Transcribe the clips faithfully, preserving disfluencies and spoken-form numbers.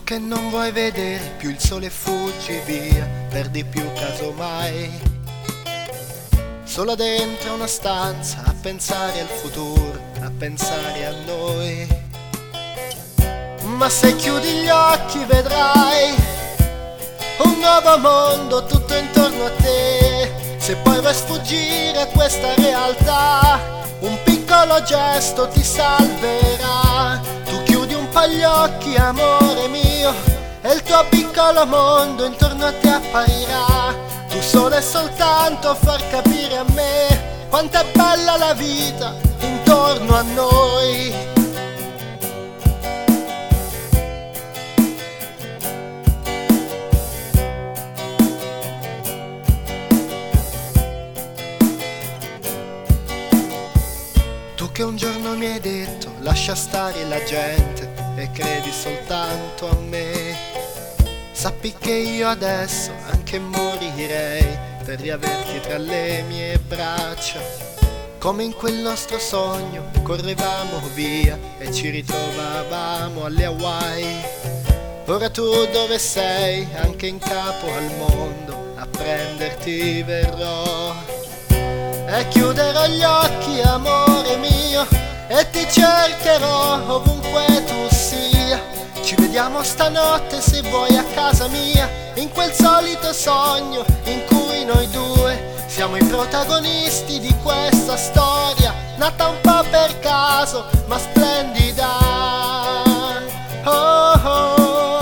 che non vuoi vedere più il sole e fuggi via, per di più casomai. Solo dentro una stanza a pensare al futuro, a pensare a noi. Ma se chiudi gli occhi vedrai un nuovo mondo tutto intorno a te. Se poi vuoi sfuggire a questa realtà, un piccolo gesto ti salverà. Tu chiudi un po' gli occhi, amore mio, e il tuo piccolo mondo intorno a te apparirà. Tu solo e soltanto far capire a me quanto è bella la vita intorno a noi. Tu che un giorno mi hai detto lascia stare la gente e credi soltanto a me, sappi che io adesso anche morirei per riaverti tra le mie braccia. Come in quel nostro sogno correvamo via e ci ritrovavamo alle Hawaii. Ora tu dove sei? Anche in capo al mondo a prenderti verrò. E chiuderò gli occhi, amore mio, e ti cercherò ovunque tu sia. Ci vediamo stanotte se vuoi a casa mia, in quel solito sogno in cui noi due siamo i protagonisti di questa storia, nata un po' per caso ma splendida. Oh oh.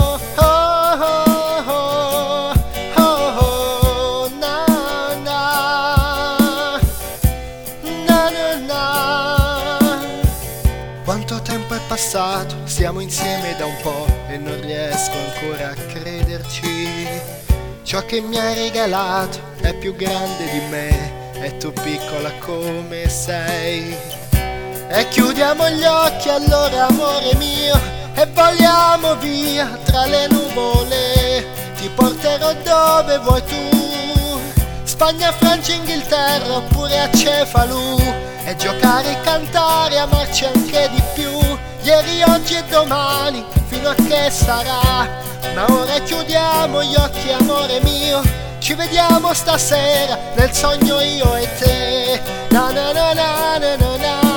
Quanto tempo è passato, siamo insieme da un po' e non riesco ancora a crederci. Ciò che mi hai regalato è più grande di me e tu piccola come sei. E chiudiamo gli occhi allora, amore mio, e voliamo via tra le nuvole. Ti porterò dove vuoi tu, Spagna, Francia, Inghilterra oppure a Cefalù. E giocare e cantare, amarci anche di più, ieri, oggi e domani, fino a che sarà. Ma ora chiudiamo gli occhi, amore mio, ci vediamo stasera nel sogno io e te. Na na na na na na na.